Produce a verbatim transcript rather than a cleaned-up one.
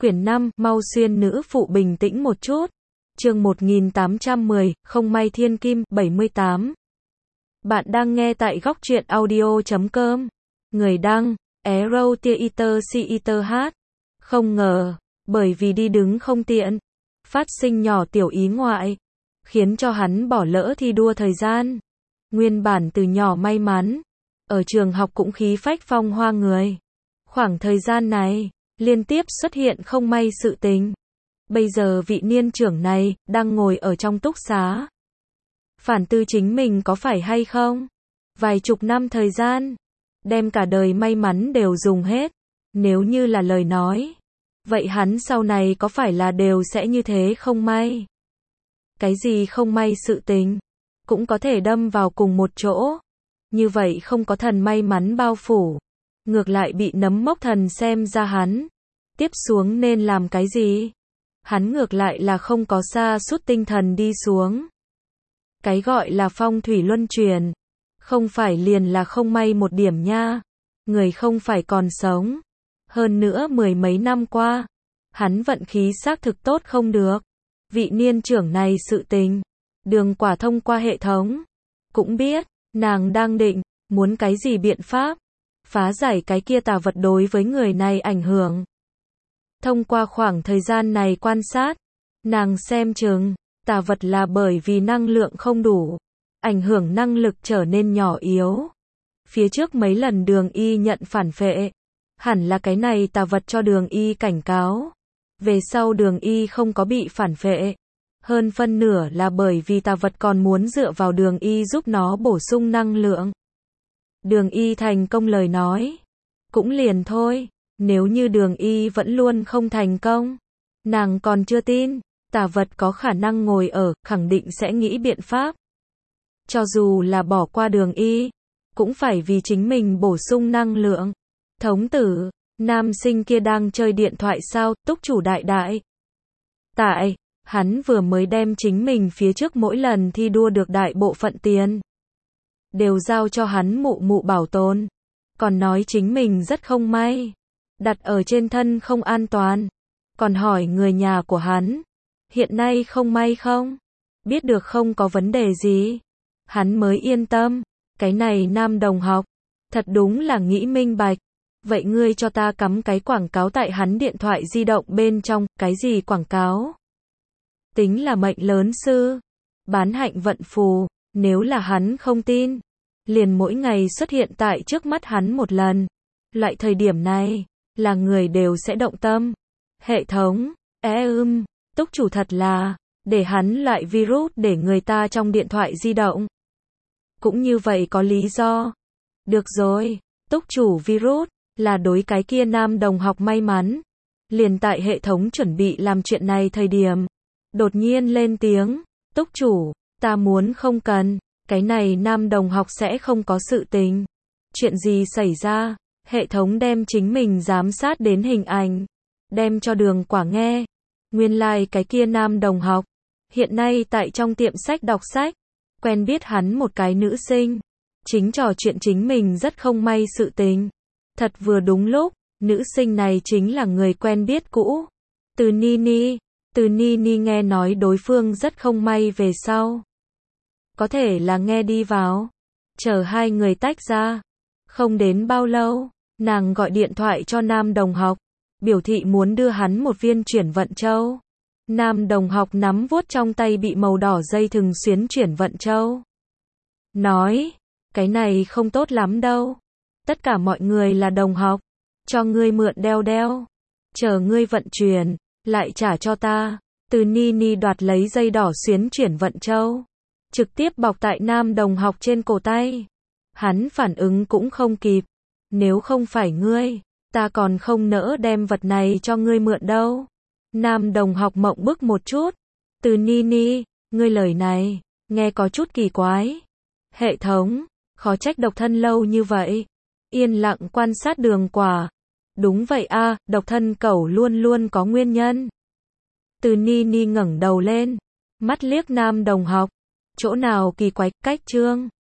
Quyển năm, mau xuyên nữ phụ bình tĩnh một chút. Chương một nghìn tám trăm mười, không may thiên kim, bảy mươi tám. Bạn đang nghe tại góc truyện audio chấm com. Người đăng, Arrow Theater Theater hát. Không ngờ, bởi vì đi đứng không tiện, phát sinh nhỏ tiểu ý ngoại, khiến cho hắn bỏ lỡ thi đua thời gian. Nguyên bản từ nhỏ may mắn, ở trường học cũng khí phách phong hoa người. Khoảng thời gian này, liên tiếp xuất hiện không may sự tình. Bây giờ vị niên trưởng này, đang ngồi ở trong túc xá. Phản tư chính mình có phải hay không? Vài chục năm thời gian, đem cả đời may mắn đều dùng hết. Nếu như là lời nói, vậy hắn sau này có phải là đều sẽ như thế không may? Cái gì không may sự tình, cũng có thể đâm vào cùng một chỗ. Như vậy không có thần may mắn bao phủ, ngược lại bị nấm mốc thần xem ra hắn. Tiếp xuống nên làm cái gì? Hắn ngược lại là không có sa sút tinh thần đi xuống. Cái gọi là phong thủy luân chuyển, không phải liền là không may một điểm nha. Người không phải còn sống. Hơn nữa mười mấy năm qua, hắn vận khí xác thực tốt không được. Vị niên trưởng này sự tình, Đường Quả thông qua hệ thống, cũng biết, nàng đang định, muốn cái gì biện pháp, phá giải cái kia tà vật đối với người này ảnh hưởng. Thông qua khoảng thời gian này quan sát, nàng xem chừng, tà vật là bởi vì năng lượng không đủ, ảnh hưởng năng lực trở nên nhỏ yếu. Phía trước mấy lần Đường Y nhận phản phệ, hẳn là cái này tà vật cho Đường Y cảnh cáo. Về sau Đường Y không có bị phản phệ, hơn phân nửa là bởi vì tà vật còn muốn dựa vào Đường Y giúp nó bổ sung năng lượng. Đường Y thành công lời nói, cũng liền thôi. Nếu như Đường Y vẫn luôn không thành công, nàng còn chưa tin, tà vật có khả năng ngồi ở, khẳng định sẽ nghĩ biện pháp. Cho dù là bỏ qua Đường Y, cũng phải vì chính mình bổ sung năng lượng. Thống tử, nam sinh kia đang chơi điện thoại sao, túc chủ đại đại. Tại, hắn vừa mới đem chính mình phía trước mỗi lần thi đua được đại bộ phận tiền, đều giao cho hắn mụ mụ bảo tồn. Còn nói chính mình rất không may, đặt ở trên thân không an toàn. Còn hỏi người nhà của hắn, hiện nay không may không? Biết được không có vấn đề gì. Hắn mới yên tâm. Cái này nam đồng học, thật đúng là nghĩ minh bạch. Vậy ngươi cho ta cắm cái quảng cáo tại hắn điện thoại di động bên trong. Cái gì quảng cáo? Tính là mệnh lớn sư, bán hạnh vận phù. Nếu là hắn không tin, liền mỗi ngày xuất hiện tại trước mắt hắn một lần. Loại thời điểm này, là người đều sẽ động tâm. Hệ thống, é ưm, túc chủ thật là, để hắn loại virus để người ta trong điện thoại di động. Cũng như vậy có lý do. Được rồi, túc chủ virus, là đối cái kia nam đồng học may mắn. Liền tại hệ thống chuẩn bị làm chuyện này thời điểm, đột nhiên lên tiếng, túc chủ, ta muốn không cần, cái này nam đồng học sẽ không có sự tình. Chuyện gì xảy ra? Hệ thống đem chính mình giám sát đến hình ảnh, đem cho Đường Quả nghe. Nguyên lai like cái kia nam đồng học, hiện nay tại trong tiệm sách đọc sách, quen biết hắn một cái nữ sinh, chính trò chuyện chính mình rất không may sự tình. Thật vừa đúng lúc, nữ sinh này chính là người quen biết cũ, Từ Nini. Từ Nini nghe nói đối phương rất không may về sau, có thể là nghe đi vào, chờ hai người tách ra. Không đến bao lâu, nàng gọi điện thoại cho nam đồng học, biểu thị muốn đưa hắn một viên chuyển vận châu. Nam đồng học nắm vuốt trong tay bị màu đỏ dây thừng xuyến chuyển vận châu. Nói, cái này không tốt lắm đâu. Tất cả mọi người là đồng học, cho ngươi mượn đeo đeo. Chờ ngươi vận chuyển, lại trả cho ta. Từ Nini đoạt lấy dây đỏ xuyến chuyển vận châu, trực tiếp bọc tại nam đồng học trên cổ tay. Hắn phản ứng cũng không kịp. Nếu không phải ngươi, ta còn không nỡ đem vật này cho ngươi mượn đâu. Nam đồng học mộng bức một chút. Từ Nini, ngươi lời này, nghe có chút kỳ quái. Hệ thống, khó trách độc thân lâu như vậy. Yên lặng quan sát Đường Quả. Đúng vậy a, à, độc thân cẩu luôn luôn có nguyên nhân. Từ Nini ngẩng đầu lên, mắt liếc nam đồng học. Chỗ nào kỳ quái, cách chương.